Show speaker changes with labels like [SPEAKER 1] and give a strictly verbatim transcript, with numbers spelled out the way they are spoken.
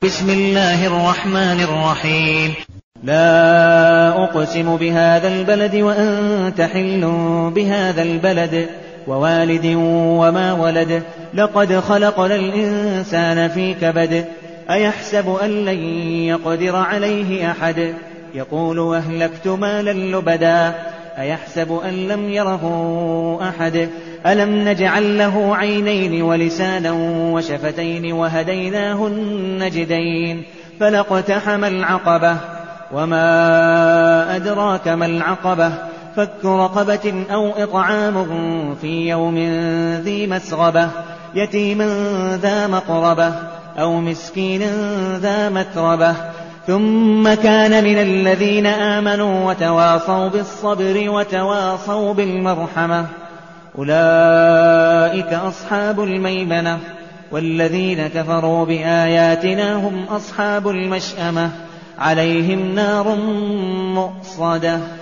[SPEAKER 1] بسم الله الرحمن الرحيم. لا أقسم بهذا البلد وأنت حل بهذا البلد ووالد وما ولد لقد خلقنا الإنسان في كبد أيحسب أن لن يقدر عليه أحد يقول أهلكت مالا لبدا أيحسب أن لم يره أحد ألم نجعل له عينين ولسانا وشفتين وهديناه النجدين فلاقتحم العقبة وما أدراك ما العقبة فك رقبة أو إطعام في يوم ذي مسغبة يتيما ذا مقربة أو مسكينا ذا متربة ثم كان من الذين آمنوا وتواصوا بالصبر وتواصوا بالمرحمة أولئك أصحاب الميمنة والذين كفروا بآياتنا هم أصحاب المشأمة عليهم نار مؤصدة.